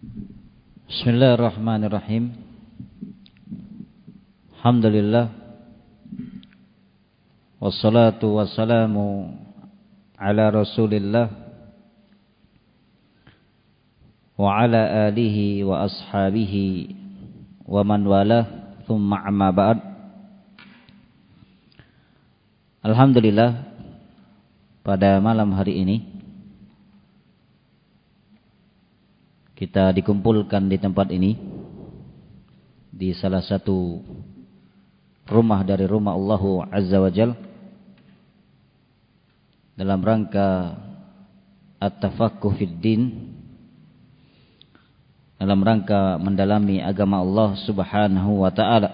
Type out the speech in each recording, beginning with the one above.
Bismillahirrahmanirrahim. Alhamdulillah. Wassalatu wassalamu ala Rasulillah wa ala alihi wa ashabihi wa man walah, thumma amma ba'd. Alhamdulillah, pada malam hari ini kita dikumpulkan di tempat ini, di salah satu rumah dari rumah Allah Azza wa Jal, dalam rangka at-tafaqquh fid din, dalam rangka mendalami agama Allah Subhanahu wa ta'ala,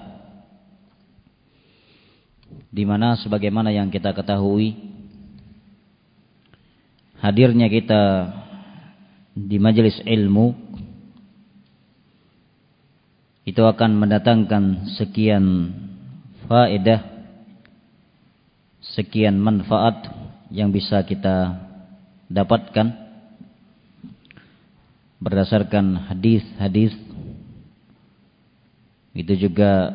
di mana sebagaimana yang kita ketahui, hadirnya kita di majelis ilmu itu akan mendatangkan sekian faedah, sekian manfaat yang bisa kita dapatkan berdasarkan hadis-hadis. Itu juga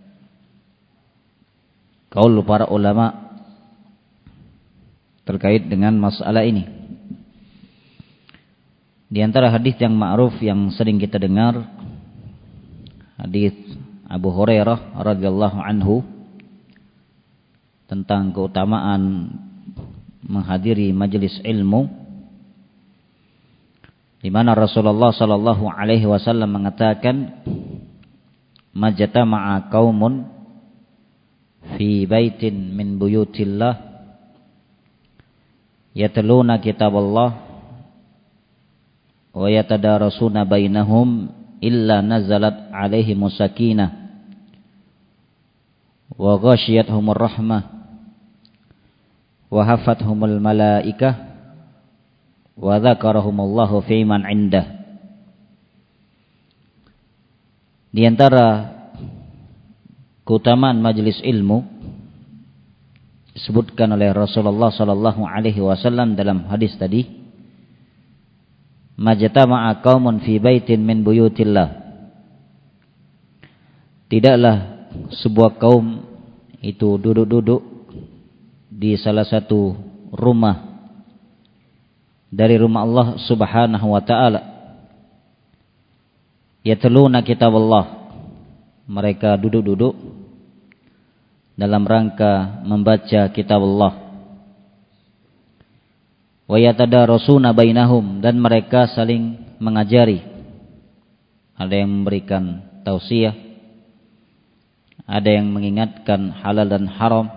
qaul para ulama terkait dengan masalah ini. Di antara hadis yang ma'ruf yang sering kita dengar, hadis Abu Hurairah radhiyallahu anhu tentang keutamaan menghadiri majelis ilmu, di mana Rasulullah sallallahu alaihi wasallam mengatakan, "Majtama'a qaumun fi baitin min buyutillah yatluna kitaballah wa yatadarasuna bainahum illa nazalat alaihimus sakinah wa ghasyiyatuhumur rahmah wa hafathumul malaikah wa dzakarahumullahu fi man indah." Di antara keutamaan majelis ilmu disebutkan oleh Rasulullah sallallahu alaihi wasallam dalam hadis tadi, majtama'a qaumun fi baitin min buyutillah. Tidaklah sebuah kaum itu duduk-duduk di salah satu rumah dari rumah Allah Subhanahu wa ta'ala, yatluna kitaballah, mereka duduk-duduk dalam rangka membaca kitab Allah, wa yatadarasuna bainahum, dan mereka saling mengajari. Ada yang memberikan tausiah, ada yang mengingatkan halal dan haram.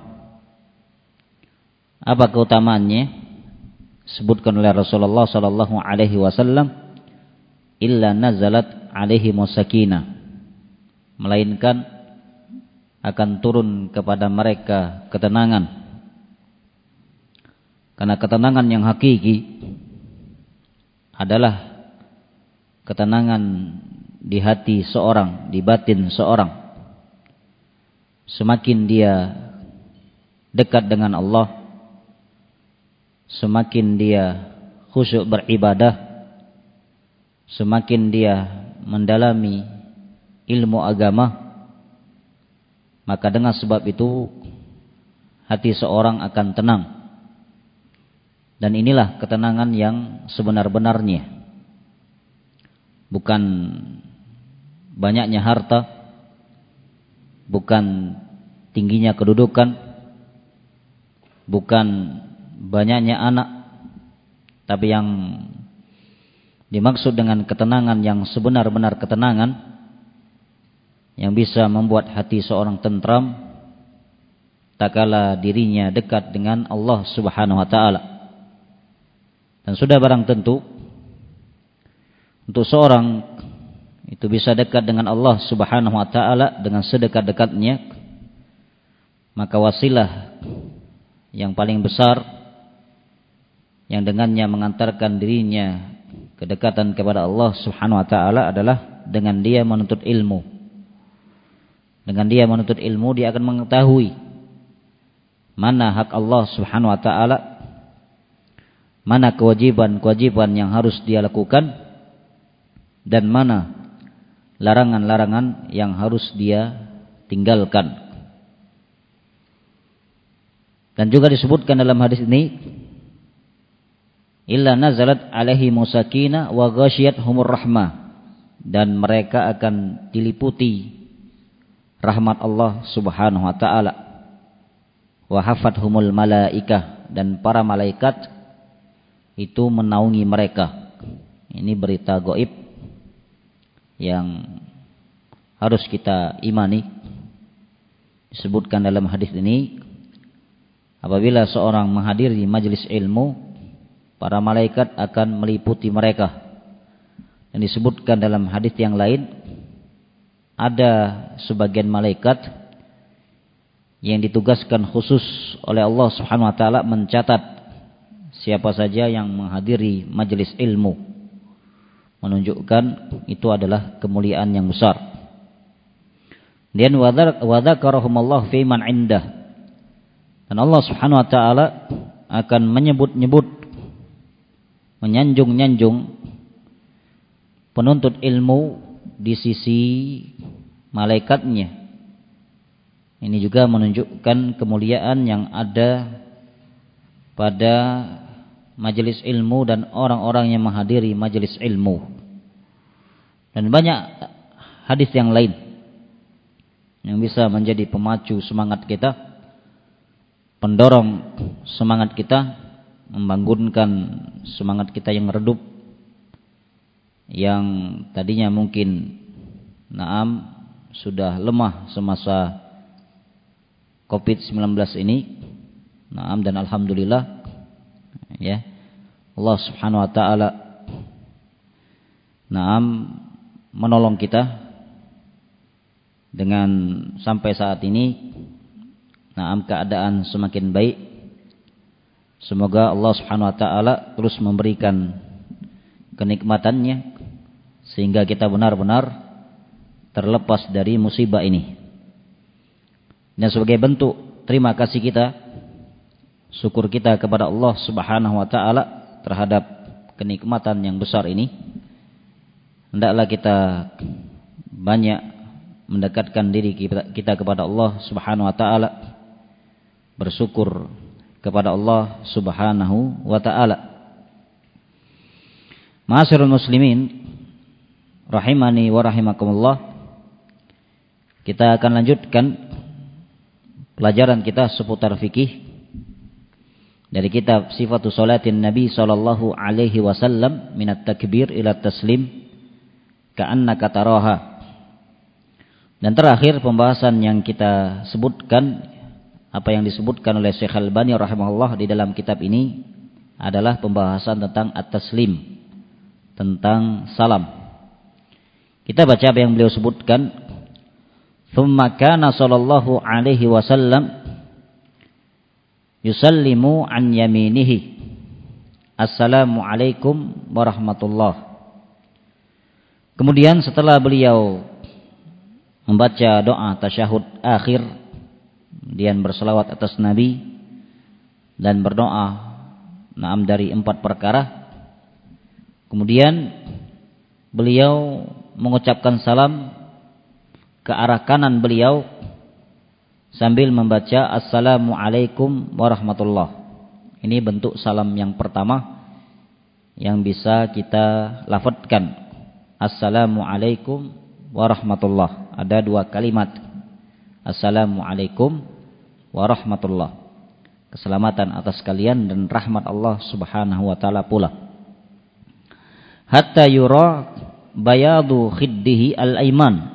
Apa keutamaannya? Sebutkan oleh Rasulullah sallallahu alaihi wasallam, illa nazalat alaihimus sakinah, melainkan akan turun kepada mereka ketenangan. Karena ketenangan yang hakiki adalah ketenangan di hati seorang, di batin seorang. Semakin dia dekat dengan Allah, semakin dia khusyuk beribadah, semakin dia mendalami ilmu agama, maka dengan sebab itu hati seorang akan tenang. Dan inilah ketenangan yang sebenar-benarnya. Bukan banyaknya harta, bukan tingginya kedudukan, bukan banyaknya anak, tapi yang dimaksud dengan ketenangan yang sebenar-benar ketenangan, yang bisa membuat hati seorang tentram tak kala dirinya dekat dengan Allah Subhanahu wa ta'ala. Dan sudah barang tentu, untuk seorang itu bisa dekat dengan Allah Subhanahu wa ta'ala dengan sedekat-dekatnya, maka wasilah yang paling besar yang dengannya mengantarkan dirinya kedekatan kepada Allah Subhanahu wa ta'ala adalah dengan dia menuntut ilmu. Dengan dia menuntut ilmu, dia akan mengetahui mana hak Allah Subhanahu wa ta'ala, mana kewajiban-kewajiban yang harus dia lakukan, dan mana larangan-larangan yang harus dia tinggalkan. Dan juga disebutkan dalam hadis ini, illa nazalat alaihi musakina wa ghasyiyatuhumur rahmah, dan mereka akan diliputi rahmat Allah Subhanahu wa taala. Wa hafathumul malaikah, dan para malaikat itu menaungi mereka. Ini berita gaib yang harus kita imani. Disebutkan dalam hadis ini, apabila seorang menghadiri majelis ilmu, para malaikat akan meliputi mereka. Dan disebutkan dalam hadis yang lain, ada sebagian malaikat yang ditugaskan khusus oleh Allah Subhanahu wa taala mencatat siapa saja yang menghadiri majelis ilmu, menunjukkan itu adalah kemuliaan yang besar. Dan wa dzakarahumullah fi man indah, dan Allah Subhanahu wa taala akan menyebut-nyebut, menyanjung-nyanjung penuntut ilmu di sisi malaikatnya. Ini juga menunjukkan kemuliaan yang ada pada majelis ilmu dan orang-orang yang menghadiri majelis ilmu. Dan banyak hadis yang lain yang bisa menjadi pemacu semangat kita, pendorong semangat kita, membangunkan semangat kita yang redup, yang tadinya mungkin sudah lemah semasa COVID-19 ini. Dan alhamdulillah ya, Allah Subhanahu wa taala menolong kita dengan sampai saat ini keadaan semakin baik. Semoga Allah Subhanahu wa taala terus memberikan kenikmatannya sehingga kita benar-benar terlepas dari musibah ini. Dan sebagai bentuk terima kasih kita, syukur kita kepada Allah Subhanahu wa taala terhadap kenikmatan yang besar ini, hendaklah kita banyak mendekatkan diri kita kepada Allah Subhanahu wa taala, bersyukur kepada Allah Subhanahu wa taala. Ma'asyiral muslimin rahimani wa rahimakumullah, kita akan lanjutkan pelajaran kita seputar fikih dari kitab Sifatus Salatin Nabi sallallahu alaihi wasallam minat takbir ila taslim ka'annaka taraha. Dan terakhir pembahasan yang kita sebutkan, apa yang disebutkan oleh Syekh Al-Albani rahimahullah di dalam kitab ini adalah pembahasan tentang at-taslim, tentang salam. Kita baca apa yang beliau sebutkan. Thumma kana sallallahu alaihi wasallam yusallimu an yaminihi, assalamu alaikum warahmatullah. Kemudian setelah beliau membaca doa tasyahud akhir, kemudian berselawat atas Nabi dan berdoa dari 4 perkara, kemudian beliau mengucapkan salam ke arah kanan beliau sambil membaca assalamualaikum warahmatullah. Ini bentuk salam yang pertama yang bisa kita lafadzkan, assalamualaikum warahmatullah. Ada 2 kalimat, assalamualaikum warahmatullah, keselamatan atas kalian dan rahmat Allah Subhanahu wa taala pula. Hatta yura bayadu khiddihi al-aiman.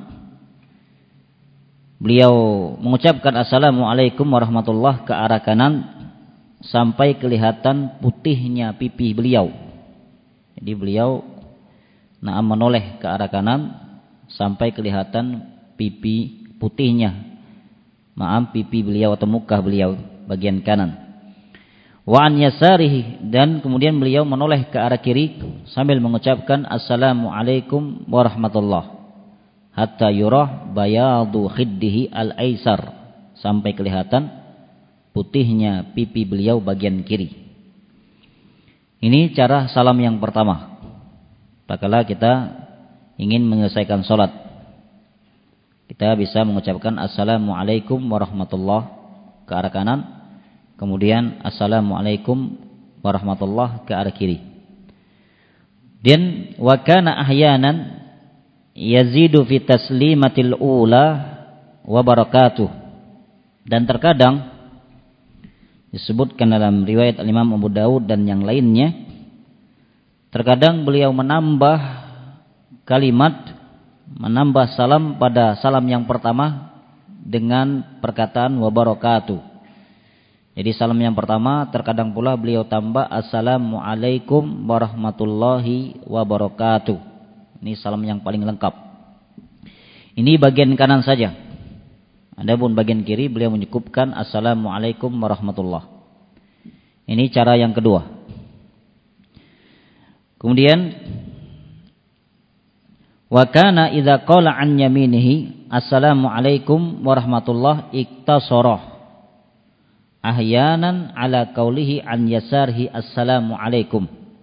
Beliau mengucapkan assalamualaikum warahmatullah ke arah kanan sampai kelihatan putihnya pipi beliau. Jadi beliau menoleh ke arah kanan sampai kelihatan pipi putihnya, pipi beliau atau muka beliau bagian kanan. Wa an yasarihi, dan kemudian beliau menoleh ke arah kiri sambil mengucapkan assalamualaikum warahmatullah. Hatta yurah bayadu khiddihi al-aisar, sampai kelihatan putihnya pipi beliau bagian kiri. Ini cara salam yang pertama. Tatkala kita ingin menyelesaikan salat, kita bisa mengucapkan assalamualaikum warahmatullahi ke arah kanan, kemudian assalamualaikum warahmatullahi ke arah kiri. Dan wa kana ahyanan yazidu fi taslimatil ula wa barakatuh. Dan terkadang disebutkan dalam riwayat Imam Abu Dawud dan yang lainnya, terkadang beliau menambah kalimat, menambah salam pada salam yang pertama dengan perkataan wa barakatuh. Jadi salam yang pertama terkadang pula beliau tambah assalamualaikum warahmatullahi wabarakatuh. Ini salam yang paling lengkap. Ini bagian kanan saja. Adapun bagian kiri beliau menyukupkan assalamualaikum warahmatullahi. Ini cara yang kedua. Kemudian wa kana idza qala an yaminihi assalamualaikum warahmatullahi iktasara ahyanan ala qaulihi an yasarihi assalamualaikum.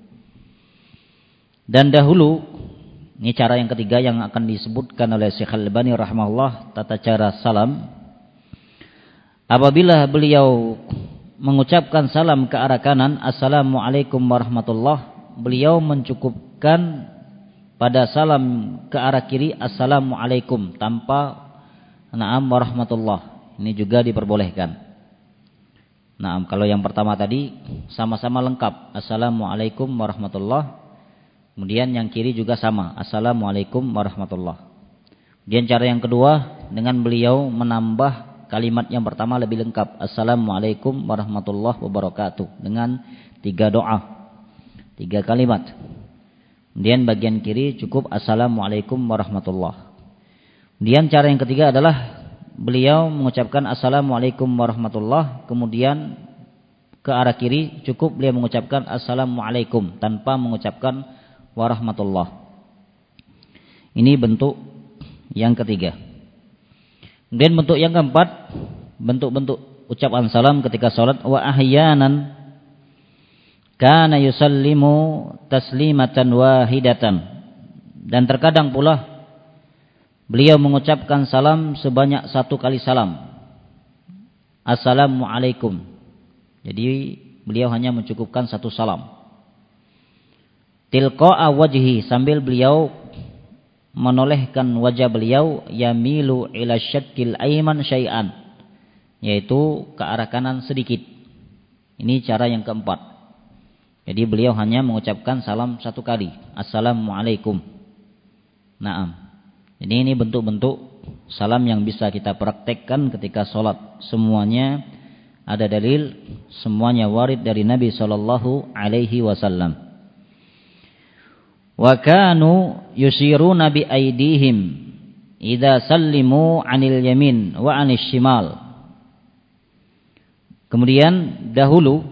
Dan dahulu, ini cara yang ketiga yang akan disebutkan oleh Syekh Al-Albani rahimahullah, tata cara salam. Apabila beliau mengucapkan salam ke arah kanan assalamualaikum warahmatullahi, beliau mencukupkan pada salam ke arah kiri assalamualaikum tanpa na'am warahmatullahi. Ini juga diperbolehkan. Nah, kalau yang pertama tadi sama-sama lengkap assalamualaikum warahmatullahi, kemudian yang kiri juga sama assalamualaikum warahmatullahi. Kemudian cara yang kedua dengan beliau menambah kalimat yang pertama lebih lengkap assalamualaikum warahmatullahi wabarakatuh dengan 3 doa, 3 kalimat. Kemudian bagian kiri cukup assalamualaikum warahmatullahi. Kemudian cara yang ketiga adalah beliau mengucapkan assalamualaikum warahmatullahi, kemudian ke arah kiri cukup beliau mengucapkan assalamualaikum tanpa mengucapkan warahmatullahi. Ini bentuk yang ketiga. Kemudian bentuk yang keempat, bentuk-bentuk ucapan salam ketika salat. Wa ahyanan kana yusallimu taslimatan wahidatan. Dan terkadang pula beliau mengucapkan salam sebanyak 1 kali salam. Assalamualaikum. Jadi beliau hanya mencukupkan 1 salam. Tilqa'a wajhi, sambil beliau menolehkan wajah beliau, yamilu ila syakkil aiman syai'an, yaitu ke arah kanan sedikit. Ini cara yang keempat. Jadi beliau hanya mengucapkan salam 1 kali. Assalamualaikum. Naam. Jadi ini bentuk-bentuk salam yang bisa kita praktekkan ketika sholat. Semuanya ada dalil, semuanya warid dari Nabi sallallahu alaihi wasallam. Wa kanu yusiruna bi aidihim idza sallimu 'anil yamin wa 'anil shimal. Kemudian dahulu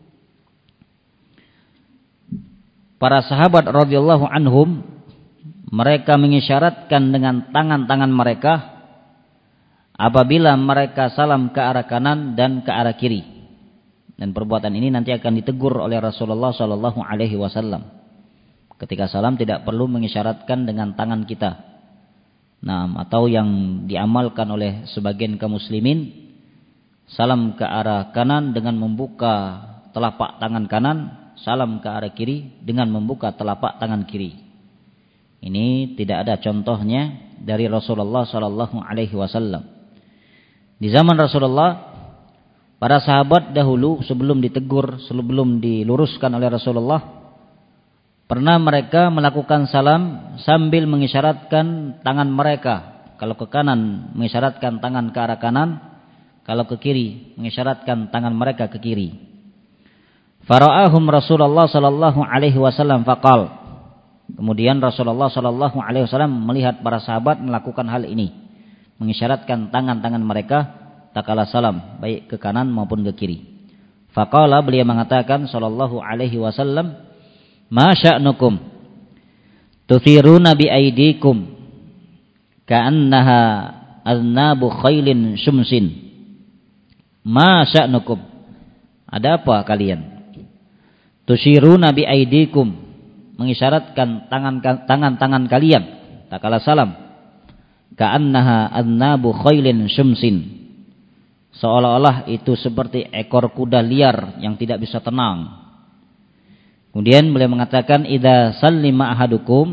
para sahabat radhiyallahu anhum, mereka mengisyaratkan dengan tangan-tangan mereka apabila mereka salam ke arah kanan dan ke arah kiri. Dan perbuatan ini nanti akan ditegur oleh Rasulullah sallallahu alaihi wasallam. Ketika salam tidak perlu mengisyaratkan dengan tangan kita. Nah, atau yang diamalkan oleh sebagian kaum muslimin, salam ke arah kanan dengan membuka telapak tangan kanan, salam ke arah kiri dengan membuka telapak tangan kiri. Ini tidak ada contohnya dari Rasulullah sallallahu alaihi wasallam. Di zaman Rasulullah, para sahabat dahulu sebelum ditegur, sebelum diluruskan oleh Rasulullah, pernah mereka melakukan salam sambil mengisyaratkan tangan mereka. Kalau ke kanan mengisyaratkan tangan ke arah kanan, kalau ke kiri mengisyaratkan tangan mereka ke kiri. Fara'ahum Rasulullah sallallahu alaihi wasallam faqal. Kemudian Rasulullah sallallahu alaihi wasallam melihat para sahabat melakukan hal ini, mengisyaratkan tangan-tangan mereka takala salam, baik ke kanan maupun ke kiri. Faqala, beliau mengatakan sallallahu alaihi wasallam, "Ma sya'nukum tuthiruna bi aidikum ka'annaha aznabu khailin syumsin." Ma sya'nukum, ada apa kalian? Tushiruna bi aidikum, mengisyaratkan tangan-tangan kalian tak kala salam. Ka'annaha annabu khailin syumsin. Seolah-olah itu seperti ekor kuda liar yang tidak bisa tenang. Kemudian beliau mengatakan, idza sallima ahadukum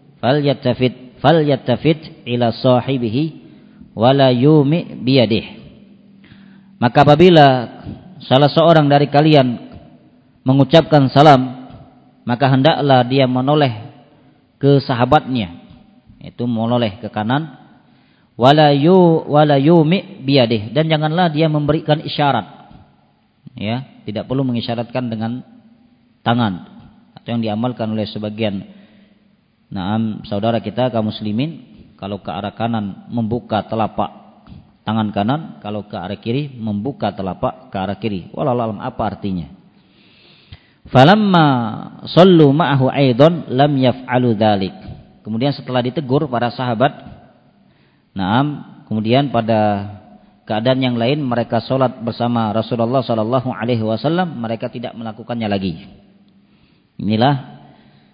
falyattafit ila sahibihi wala yumi biyadihi. Maka apabila salah seorang dari kalian mengucapkan salam, maka hendaklah dia menoleh ke sahabatnya, itu menoleh ke kanan, wala yumi biyadihi, dan janganlah dia memberikan isyarat. Ya, tidak perlu mengisyaratkan dengan tangan, atau yang diamalkan oleh sebagian saudara kita kaum muslimin, kalau ke arah kanan membuka telapak tangan kanan, kalau ke arah kiri membuka telapak ke arah kiri. Wallahu a'lam apa artinya. Falamma sallu ma'ahu aidan lam yaf'alu dzalik. Kemudian setelah ditegur para sahabat, kemudian pada keadaan yang lain mereka salat bersama Rasulullah sallallahu alaihi wasallam, mereka tidak melakukannya lagi. Inilah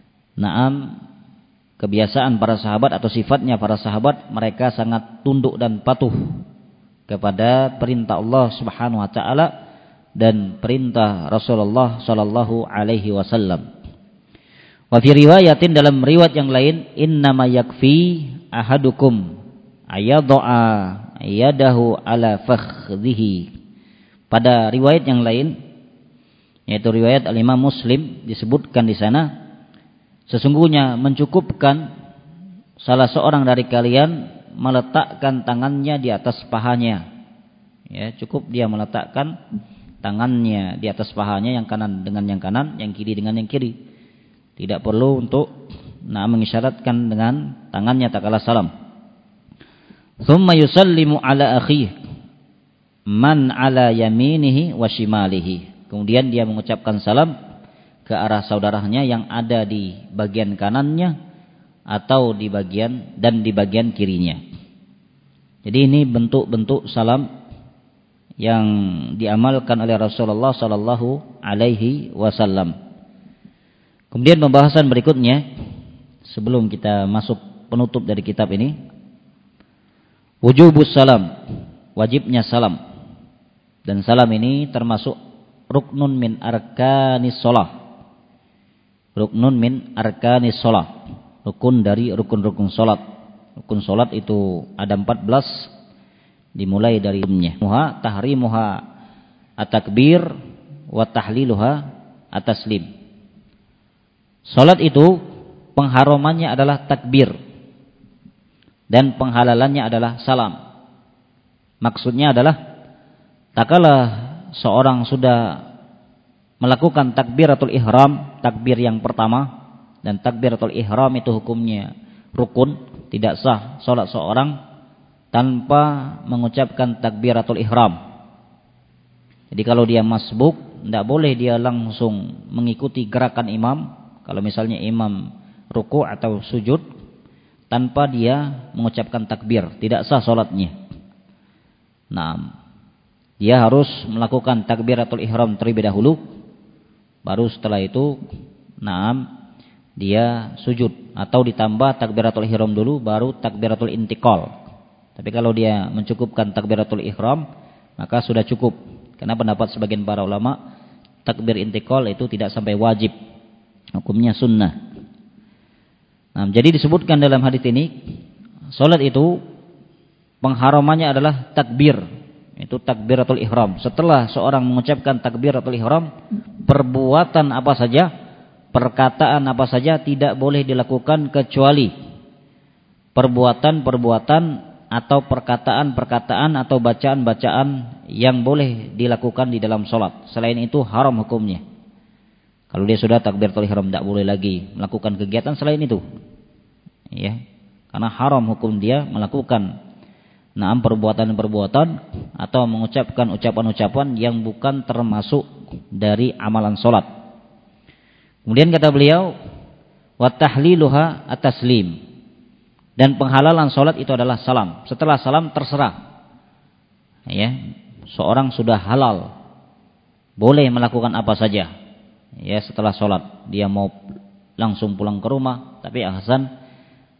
kebiasaan para sahabat atau sifatnya para sahabat, mereka sangat tunduk dan patuh kepada perintah Allah Subhanahu wa taala dan perintah Rasulullah sallallahu alaihi wasallam. Wa fi riwayatin, dalam riwayat yang lain, innama yakfi ahadukum ayadha yadahu ala fakhdhihi. Pada riwayat yang lain, yaitu riwayat Al-Imam Muslim, disebutkan di sana, sesungguhnya mencukupkan salah seorang dari kalian meletakkan tangannya di atas pahanya. Ya, cukup dia meletakkan tangannya di atas pahanya, yang kanan dengan yang kanan, yang kiri dengan yang kiri. Tidak perlu untuk mengisyaratkan dengan tangannya tak kala salam. Tsumma yusallimu ala akhihi man ala yaminihi wa shimalihi. Kemudian dia mengucapkan salam ke arah saudaranya yang ada di bagian kanannya atau di bagian kirinya. Jadi ini bentuk-bentuk salam yang diamalkan oleh Rasulullah sallallahu alaihi wasallam. Kemudian pembahasan berikutnya sebelum kita masuk penutup dari kitab ini, wujubus salam, wajibnya salam. Dan salam ini termasuk ruknun min arkanis shalah. Ruknun min arkanis shalah, rukun dari rukun-rukun salat. Rukun salat itu ada 14, dimulai dari tahrimuha at-takbir wa tahliluha at-taslim. Salat itu pengharamannya adalah takbir dan penghalalannya adalah salam. Maksudnya adalah tatkala seorang sudah melakukan takbiratul ihram, takbir yang pertama, dan takbiratul ihram itu hukumnya rukun, tidak sah salat seorang tanpa mengucapkan takbiratul ihram. Jadi kalau dia masbuk, tidak boleh dia langsung mengikuti gerakan imam. Kalau misalnya imam ruku' atau sujud tanpa dia mengucapkan takbir, tidak sah salatnya. Dia harus melakukan takbiratul ihram terlebih dahulu, baru setelah itu dia sujud, atau ditambah takbiratul ihram dulu baru takbiratul intiqal. Tapi kalau dia mencukupkan takbiratul ihram, maka sudah cukup. Karena pendapat sebagian para ulama, takbir intiqal itu tidak sampai wajib, hukumnya sunnah. Jadi disebutkan dalam hadis ini, salat itu pengharamannya adalah takbir, itu takbiratul ihram. Setelah seorang mengucapkan takbiratul ihram, perbuatan apa saja, perkataan apa saja tidak boleh dilakukan kecuali perbuatan-perbuatan atau perkataan-perkataan atau bacaan-bacaan yang boleh dilakukan di dalam salat. Selain itu haram hukumnya. Kalau dia sudah takbiratul ihram, tidak boleh lagi melakukan kegiatan selain itu. Ya, karena haram hukum dia melakukan perbuatan-perbuatan atau mengucapkan ucapan-ucapan yang bukan termasuk dari amalan salat. Kemudian kata beliau, wa tahliluha at-taslim. Dan penghalalan salat itu adalah salam. Setelah salam terserah. Ya, seorang sudah halal, boleh melakukan apa saja. Ya, setelah salat dia mau langsung pulang ke rumah, tapi ahsan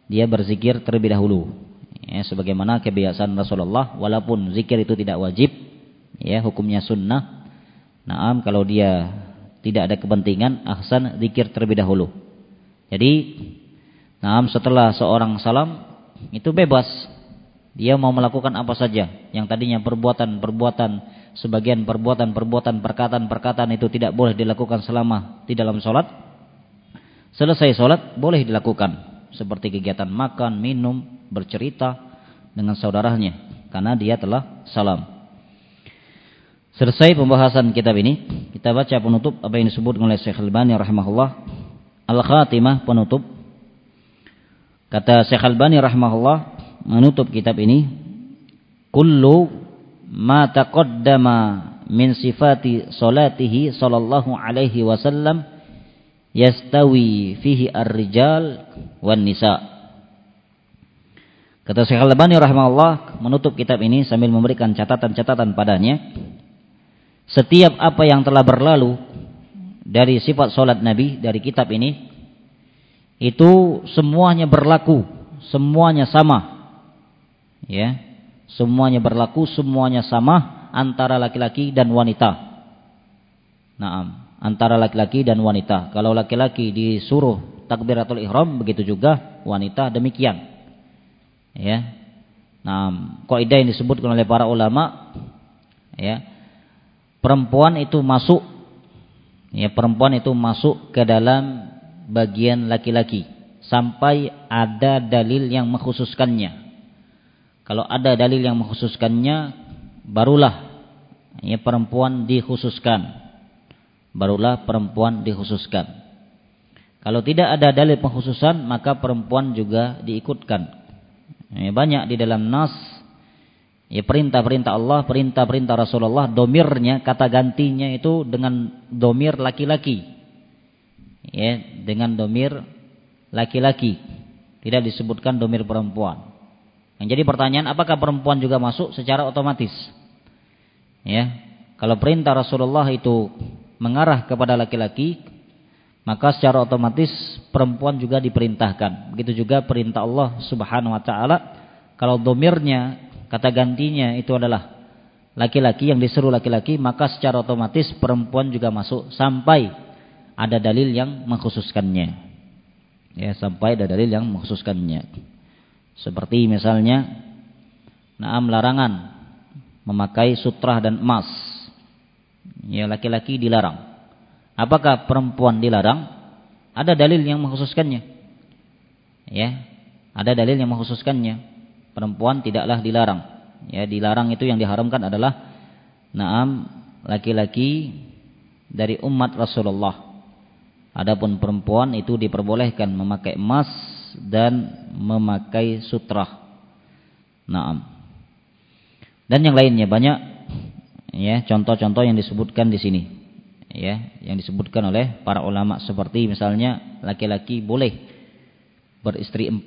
dia berzikir terlebih dahulu. Ya, sebagaimana kebiasaan Rasulullah, walaupun zikir itu tidak wajib, ya, hukumnya sunnah. Naam, kalau dia tidak ada kepentingan, ahsan zikir terlebih dahulu. Jadi, naam, setelah seorang salam itu bebas. Dia mau melakukan apa saja. Yang tadinya perbuatan-perbuatan, sebagian perbuatan-perbuatan, perkataan-perkataan itu tidak boleh dilakukan selama di dalam sholat. Selesai sholat boleh dilakukan. Seperti kegiatan makan, minum, bercerita dengan saudaranya, karena dia telah salam. Selesai pembahasan kitab ini, kita baca penutup apa yang disebut oleh Syekh Al-Albani rahimahullah. Al-Khatimah, penutup. Kata Syekh Al-Albani rahimahullah menutup kitab ini, kullu ma taqaddama min sifati salatihi sallallahu alaihi wasallam yastawi fihi ar-rijal wan nisa. Kata Syekh Al-Albani rahimahullah menutup kitab ini sambil memberikan catatan-catatan padanya. Setiap apa yang telah berlalu dari sifat salat Nabi dari kitab ini, itu semuanya berlaku, semuanya sama. Ya, semuanya berlaku, semuanya sama antara laki-laki dan wanita. Naam, antara laki-laki dan wanita. Kalau laki-laki disuruh takbiratul ihram, begitu juga wanita demikian. Ya. Naam, kaidah yang disebutkan oleh para ulama, ya. Perempuan itu masuk, ya, perempuan itu masuk ke dalam bagian laki-laki sampai ada dalil yang mengkhususkannya. Kalau ada dalil yang mengkhususkannya, barulah, ya, perempuan dikhususkan. Barulah perempuan dikhususkan. Kalau tidak ada dalil pengkhususan, maka perempuan juga diikutkan. Ya, banyak di dalam nas, ya, perintah-perintah Allah, perintah-perintah Rasulullah, domirnya, kata gantinya itu dengan domir laki-laki. Ya, dengan domir laki-laki. Tidak disebutkan domir perempuan. Yang jadi pertanyaan, apakah perempuan juga masuk secara otomatis? Ya, kalau perintah Rasulullah itu mengarah kepada laki-laki, maka secara otomatis perempuan juga diperintahkan. Begitu juga perintah Allah Subhanahu wa taala, kalau domirnya, kata gantinya itu adalah laki-laki, yang disuruh laki-laki, maka secara otomatis perempuan juga masuk sampai ada dalil yang mengkhususkannya. Ya, sampai ada dalil yang mengkhususkannya. Seperti misalnya, naam, larangan memakai sutrah dan emas. Ya, laki-laki dilarang. Apakah perempuan dilarang? Ada dalil yang mengkhususkannya. Ya, ada dalil yang mengkhususkannya. Perempuan tidaklah dilarang. Ya, dilarang itu yang diharamkan adalah naam, laki-laki dari umat Rasulullah. Adapun perempuan itu diperbolehkan memakai emas dan memakai sutrah. Naam. Dan yang lainnya banyak, ya, contoh-contoh yang disebutkan di sini. Ya, yang disebutkan oleh para ulama, seperti misalnya laki-laki boleh beristri 4.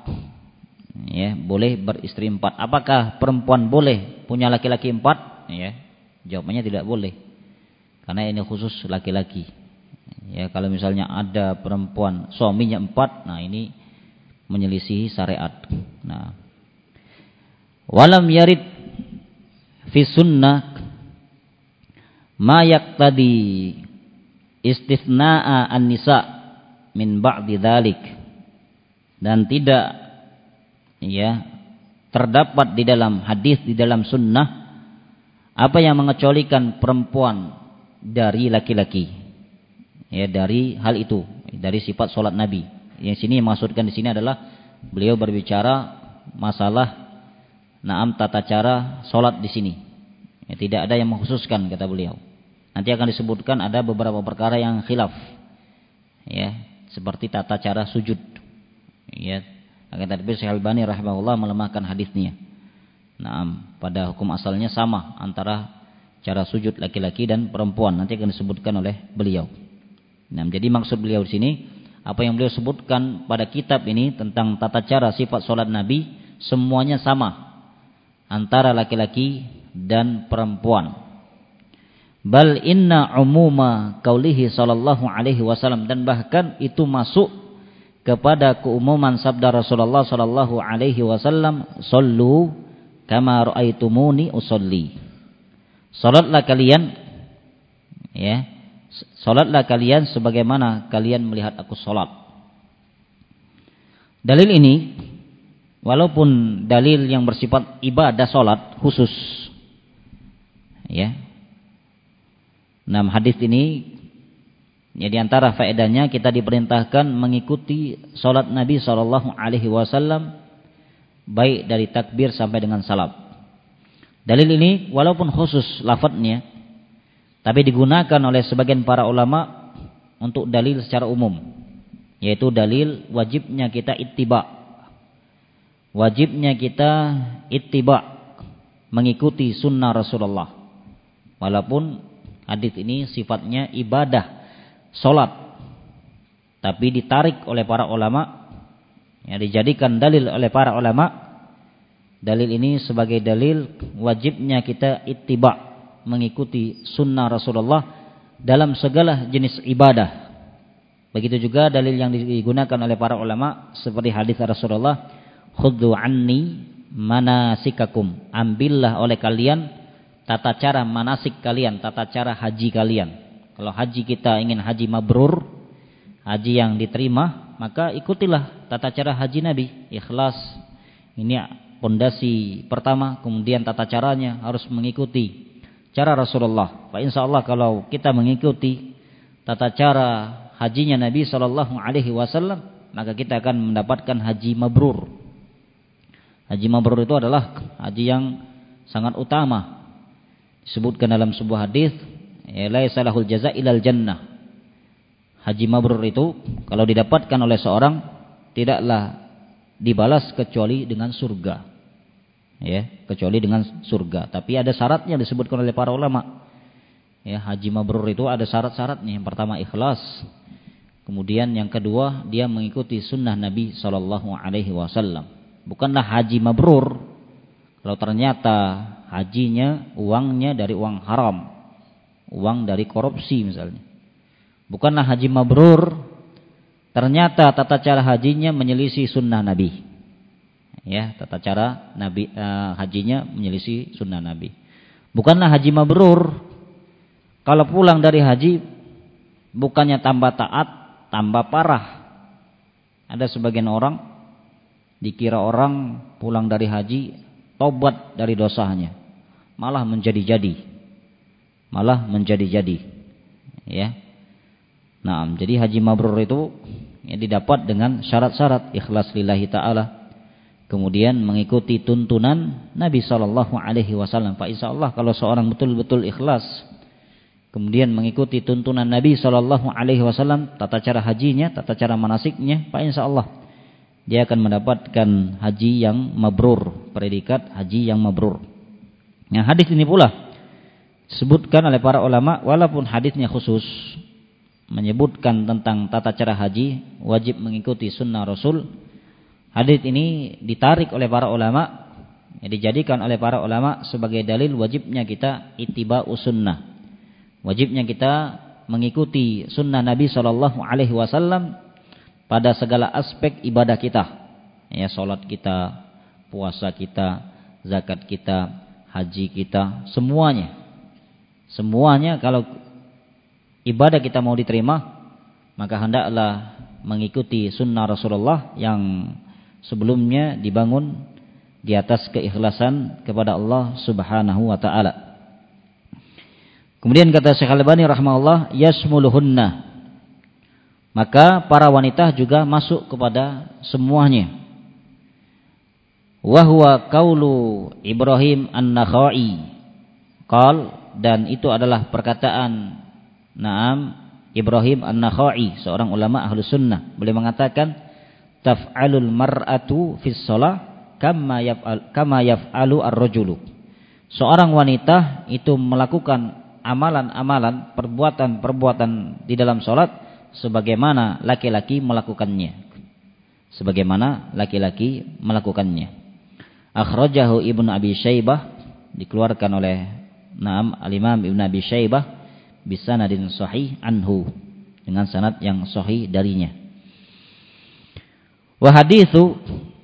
Ya, boleh beristri 4. Apakah perempuan boleh punya laki-laki 4? Ya, jawabannya tidak boleh. Karena ini khusus laki-laki. Ya, kalau misalnya ada perempuan suaminya 4, nah ini menyelisihi syariat. Nah, walam yarid fi sunnah ma yaqtadi istitsna'a an-nisa min ba'di dzalik, dan tidak, ya, terdapat di dalam hadis, di dalam sunnah apa yang mengecualikan perempuan dari laki-laki. Ya, dari hal itu, dari sifat salat Nabi. Yang sini maksudkan di sini adalah beliau berbicara masalah naam tata cara salat di sini. Ya, tidak ada yang mengkhususkan, kata beliau. Nanti akan disebutkan ada beberapa perkara yang khilaf. Ya, seperti tata cara sujud. Ya, akan tetapi Syekh Al-Albani rahimahullah melemahkan hadisnya. Naam, pada hukum asalnya sama antara cara sujud laki-laki dan perempuan. Nanti akan disebutkan oleh beliau. Nah, jadi maksud beliau di sini, apa yang beliau sebutkan pada kitab ini tentang tata cara sifat salat Nabi, semuanya sama antara laki-laki dan perempuan. Bal inna umuma qaulihi sallallahu alaihi wasallam, dan bahkan itu masuk kepada keumuman sabda Rasulullah sallallahu alaihi wasallam, "Shallu kama raaitumuni usolli." Salatlah kalian, ya, salatlah kalian sebagaimana kalian melihat aku salat. Dalil ini walaupun dalil yang bersifat ibadah salat khusus, ya. Nah, hadis ini, ya, di antara faedahnya kita diperintahkan mengikuti salat Nabi sallallahu alaihi wasallam baik dari takbir sampai dengan salam. Dalil ini walaupun khusus lafadznya, tapi digunakan oleh sebagian para ulama untuk dalil secara umum, yaitu dalil wajibnya kita ittiba. Wajibnya kita ittiba, mengikuti sunnah Rasulullah. Walaupun hadis ini sifatnya ibadah salat, tapi ditarik oleh para ulama, yang dijadikan dalil oleh para ulama. Dalil ini sebagai dalil wajibnya kita ittiba, mengikuti sunnah Rasulullah dalam segala jenis ibadah. Begitu juga dalil yang digunakan oleh para ulama seperti hadis Rasulullah, "Khudhu anni manasikakum." Ambillah oleh kalian tata cara manasik kalian, tata cara haji kalian. Kalau haji kita ingin haji mabrur, haji yang diterima, maka ikutilah tata cara haji Nabi, ikhlas. Ini pondasi pertama, kemudian tata caranya harus mengikuti cara Rasulullah. Fa insyaallah kalau kita mengikuti tata cara hajinya Nabi sallallahu alaihi wasallam, maka kita akan mendapatkan haji mabrur. Haji mabrur itu adalah haji yang sangat utama. Disebutkan dalam sebuah hadis, laisa lahul jazaa ilal jannah. Haji mabrur itu kalau didapatkan oleh seorang tidaklah dibalas kecuali dengan surga. Ya, kecuali dengan surga. Tapi ada syaratnya disebutkan oleh para ulama. Ya, haji mabrur itu ada syarat-syaratnya. Yang pertama ikhlas. Kemudian yang kedua dia mengikuti sunnah Nabi sallallahu alaihi wasallam. Bukanlah haji mabrur kalau ternyata hajinya uangnya dari uang haram, uang dari korupsi misalnya. Bukanlah haji mabrur ternyata tata cara hajinya menyelisih sunnah Nabi. Ya, tata cara Nabi hajinya menyelisih sunnah Nabi. Bukanlah haji mabrur kalau pulang dari haji bukannya tambah taat, tambah parah. Ada sebagian orang dikira orang pulang dari haji tobat dari dosanya, malah menjadi-jadi. Ya. Nah, jadi haji mabrur itu ya didapat dengan syarat-syarat ikhlas lillahi ta'ala. Kemudian mengikuti tuntunan Nabi sallallahu alaihi wasallam. Fa insyaallah kalau seorang betul-betul ikhlas, kemudian mengikuti tuntunan Nabi sallallahu alaihi wasallam, tata cara hajinya, tata cara manasiknya, fa insyaallah dia akan mendapatkan haji yang mabrur, predikat haji yang mabrur. Nah, hadis ini pula disebutkan oleh para ulama walaupun hadisnya khusus menyebutkan tentang tata cara haji, wajib mengikuti sunnah Rasul. Hadis ini ditarik oleh para ulama, dijadikan oleh para ulama sebagai dalil wajibnya kita ittiba'us sunnah. Wajibnya kita mengikuti sunnah Nabi sallallahu alaihi wasallam pada segala aspek ibadah kita. Ya, salat kita, puasa kita, zakat kita, haji kita, semuanya. Semuanya kalau ibadah kita mau diterima, maka hendaklah mengikuti sunnah Rasulullah yang sebelumnya dibangun di atas keikhlasan kepada Allah Subhanahu wa taala. Kemudian kata Syekh Al-Albani rahimahullah, yasmuluhunna. Maka para wanita juga masuk kepada semuanya. Wa huwa qaulu Ibrahim An-Nakhai. Qal, dan itu adalah perkataan Ibrahim An-Nakhai, seorang ulama Ahlus Sunnah. Beliau mengatakan taf'alul mar'atu fis shalah kama yaf'alu ar-rajulu. Seorang wanita itu melakukan amalan-amalan, perbuatan-perbuatan di dalam salat sebagaimana laki-laki melakukannya. Akhrajahu Ibnu Abi Syaibah, dikeluarkan oleh Al-Imam Ibnu Abi Syaibah bisanadin sahih anhu, dengan sanad yang sahih darinya. Wa haditsu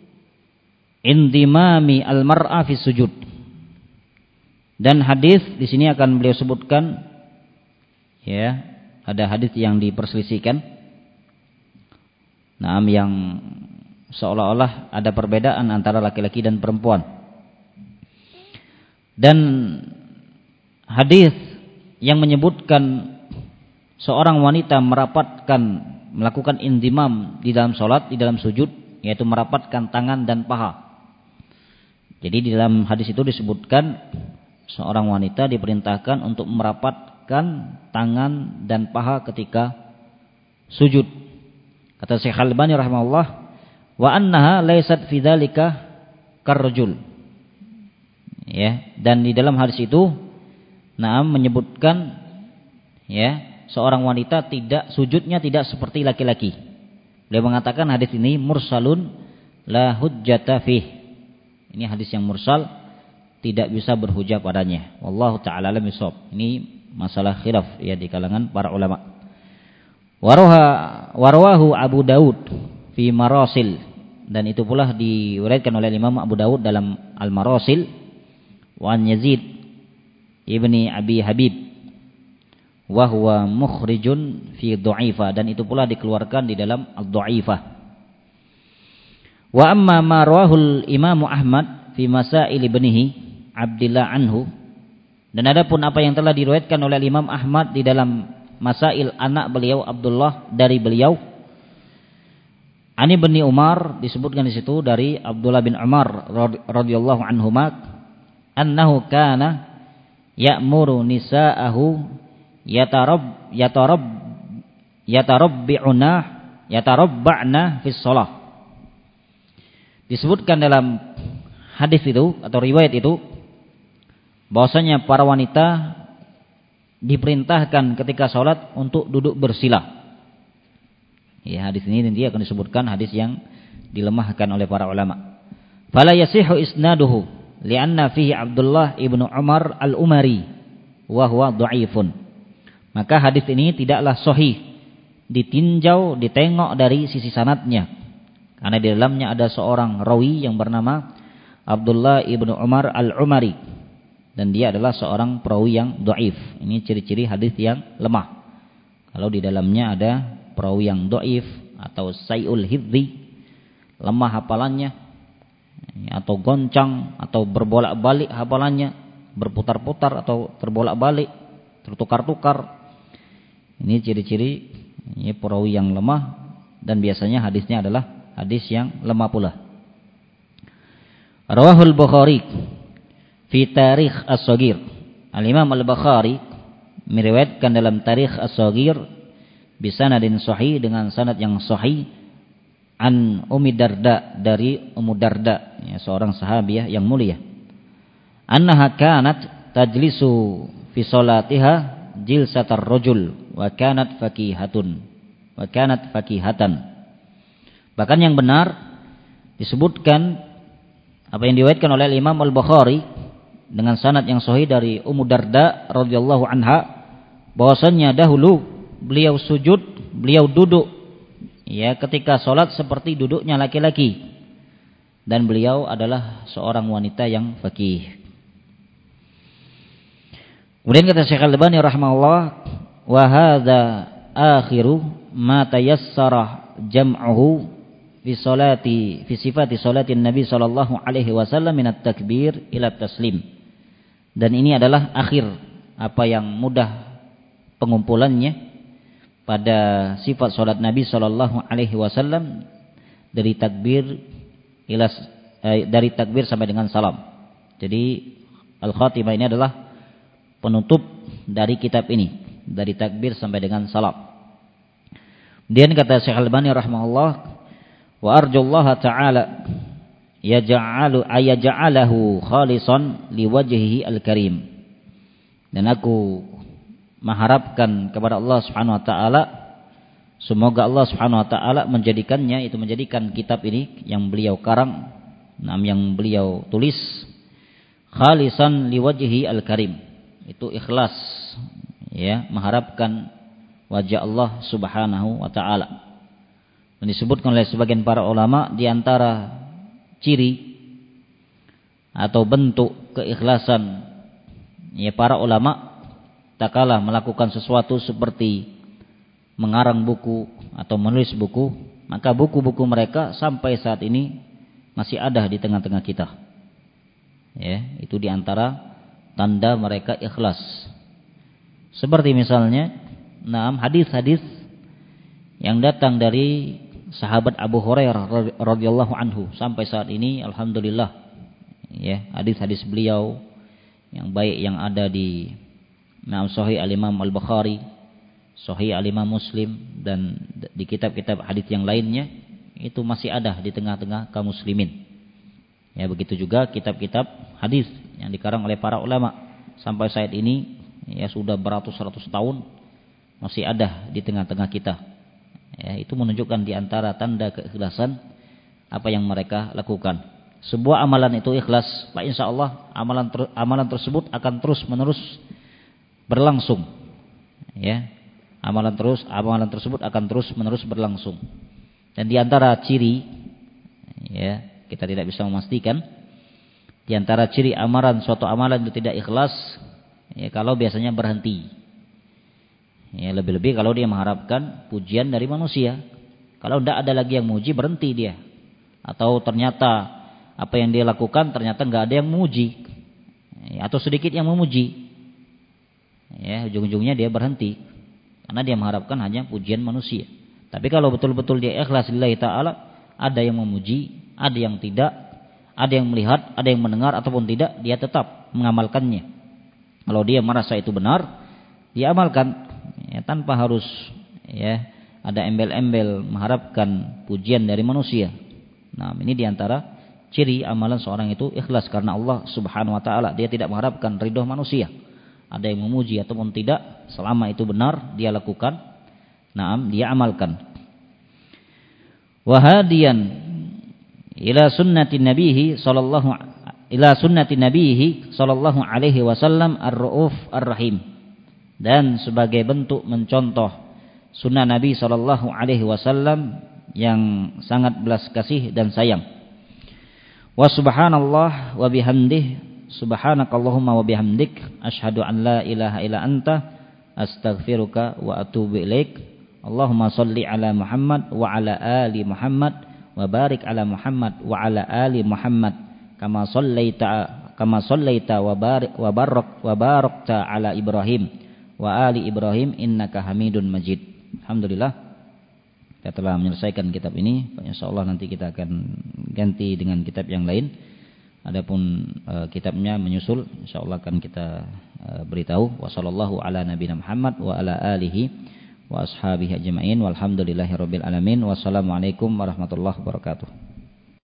indimami al-mar'a fi sujud. Dan hadis di sini akan beliau sebutkan, ya, ada hadis yang diperselisihkan. Yang seolah-olah ada perbedaan antara laki-laki dan perempuan. Dan hadis yang menyebutkan seorang wanita melakukan indimam di dalam salat, di dalam sujud, yaitu merapatkan tangan dan paha. Jadi di dalam hadis itu disebutkan seorang wanita diperintahkan untuk merapatkan tangan dan paha ketika sujud. Kata Syekh Al-Albani rahimahullah, wa annaha laysat fi dzalika karrajul. Ya, dan di dalam hadis itu menyebutkan, ya, seorang wanita sujudnya tidak seperti laki-laki. Beliau mengatakan hadis ini mursalun la hujjata fih. Ini hadis yang mursal, tidak bisa berhujjah padanya. Wallahu ta'ala alam bisawab. Ini masalah khilaf, ya, di kalangan para ulama. Warawahu Abu Daud fi Marasil, dan itu pula diriwayatkan oleh Imam Abu Daud dalam Al-Marasil, wa Yazid ibni Abi Habib wa huwa mukhrijun fi dha'ifa, dan itu pula dikeluarkan di dalam Ad-Dha'ifah. Wa amma ma rawahul Imam Ahmad fi masail ibnihi Abdillah anhu, dan adapun apa yang telah diriwayatkan oleh Imam Ahmad di dalam masail anak beliau Abdullah dari beliau, Ani bin Umar, disebutkan di situ dari Abdullah bin Umar radhiyallahu anhuma, annahu kana ya'muru nisa'ahu yatarabba'na fi shalah. Disebutkan dalam hadis itu atau riwayat itu bahwasanya para wanita diperintahkan ketika sholat untuk duduk bersila. Ya, hadis ini nanti akan disebutkan hadis yang dilemahkan oleh para ulama. Fala yasihu isnaduhu li'anna fihi Abdullah ibnu Umar al-Umari wa huwa dha'ifun. Maka hadis ini tidaklah sahih ditinjau, ditengok dari sisi sanadnya, karena di dalamnya ada seorang rawi yang bernama Abdullah ibnu Umar al-Umari, dan dia adalah seorang perawi yang dhaif. Ini ciri-ciri hadis yang lemah. Kalau di dalamnya ada perawi yang dhaif atau sayul hifdzi, lemah hafalannya, atau goncang, atau berbolak-balik hafalannya, berputar-putar atau terbolak-balik, tertukar-tukar. Ini ciri-ciri ini perawi yang lemah, dan biasanya hadisnya adalah hadis yang lemah pula. Rawahul Bukhari fi Tarikh As-Shaghir. Al-Imam Al-Bukhari meriwayatkan dalam Tarikh As-Shaghir bisanadin sahih, dengan sanad yang sahih, an Ummi Darda, dari Ummu Darda, ya, seorang sahabiah yang mulia. Annaha kanat tajlisu fi salatiha jilsatar rajul wa kanat fakihatan. Bahkan yang benar disebutkan apa yang diriwayatkan oleh Imam Al-Bukhari dengan sanad yang sahih dari Ummu Darda radhiyallahu anha, bahwasanya dahulu beliau duduk, ya, ketika salat seperti duduknya laki-laki, dan beliau adalah seorang wanita yang faqih. Kemudian kata Syekh Al-Albani rahimahullah, wa hadza akhiru ma tayassara jam'uhu fi sifati salatin Nabi sallallahu alaihi wasallam min at-takbir ila taslim. Dan ini adalah akhir apa yang mudah pengumpulannya pada sifat salat Nabi sallallahu alaihi wasallam dari takbir sampai dengan salam. Jadi al-khatimah ini adalah penutup dari kitab ini, dari takbir sampai dengan salam. Kemudian kata Syekh Al-Albani rahimahullah, wa arjullaha ta'ala yaj'alahu khalisan liwajhihi al-karim. Dan aku mengharapkan kepada Allah Subhanahu wa taala, semoga Allah Subhanahu wa taala menjadikan kitab ini yang beliau karang, yang beliau tulis, khalisan liwajhihi al-karim. Itu ikhlas, ya, mengharapkan wajah Allah Subhanahu wa taala. Dan disebutkan oleh sebagian para ulama di antara ciri atau bentuk keikhlasan ya para ulama tak kalah melakukan sesuatu seperti mengarang buku atau menulis buku, maka buku-buku mereka sampai saat ini masih ada di tengah-tengah kita. Ya, itu di antara tanda mereka ikhlas. Seperti misalnya, hadis-hadis yang datang dari sahabat Abu Hurairah radhiyallahu anhu sampai saat ini alhamdulillah ya, hadis-hadis beliau yang baik yang ada di Sahih Al-Imam Al-Bukhari, Sahih Al-Imam Muslim dan di kitab-kitab hadis yang lainnya itu masih ada di tengah-tengah kaum muslimin. Ya, begitu juga kitab-kitab hadis yang dikarang oleh para ulama sampai saat ini ya sudah beratus-ratus tahun masih ada di tengah-tengah kita. Ya, itu menunjukkan di antara tanda keikhlasan apa yang mereka lakukan. Sebuah amalan itu ikhlas, Pak, insya Allah amalan tersebut akan terus menerus berlangsung. Ya, amalan tersebut akan terus menerus berlangsung. Dan di antara ciri, ya kita tidak bisa memastikan, di antara ciri suatu amalan itu tidak ikhlas, ya kalau biasanya berhenti. Ya, lebih-lebih kalau dia mengharapkan pujian dari manusia. Kalau tidak ada lagi yang memuji, berhenti dia. Atau ternyata apa yang dia lakukan ternyata nggak ada yang memuji, ya, atau sedikit yang memuji. Ya, ujung-ujungnya dia berhenti karena dia mengharapkan hanya pujian manusia. Tapi kalau betul-betul dia ikhlas lillahi ta'ala, ada yang memuji, ada yang tidak, ada yang melihat, ada yang mendengar ataupun tidak, dia tetap mengamalkannya. Kalau dia merasa itu benar, dia amalkan. Ya, tanpa harus ya ada embel-embel mengharapkan pujian dari manusia. Nah, ini diantara ciri amalan seorang itu ikhlas karena Allah Subhanahu Wa Taala. Dia tidak mengharapkan ridho manusia. Ada yang memuji ataupun tidak, selama itu benar dia lakukan. Dia amalkan. Wahadiyan ila sunnati nabihi sallallahu alaihi wasallam ar-rauf ar-rahim. Dan sebagai bentuk mencontoh sunnah Nabi sallallahu alaihi wasallam yang sangat belas kasih dan sayang. Wa subhanallah wa bihamdih, subhanakallahumma wa bihamdik, asyhadu an la ilaha illa anta, astaghfiruka wa atubu ilaik. Allahumma shalli ala Muhammad wa ala ali Muhammad wa barik ala Muhammad wa ala ali Muhammad kama shallaita wa barakta ala Ibrahim wa ali Ibrahim innaka Hamidun Majid. Alhamdulillah kita telah menyelesaikan kitab ini. Insyaallah nanti kita akan ganti dengan kitab yang lain. Adapun kitabnya menyusul, insyaallah akan kita beritahu. Wassallallahu ala nabiyina Muhammad wa ala alihi wa ashabihi ajma'in walhamdulillahirabbil alamin. Wassalamualaikum warahmatullahi wabarakatuh.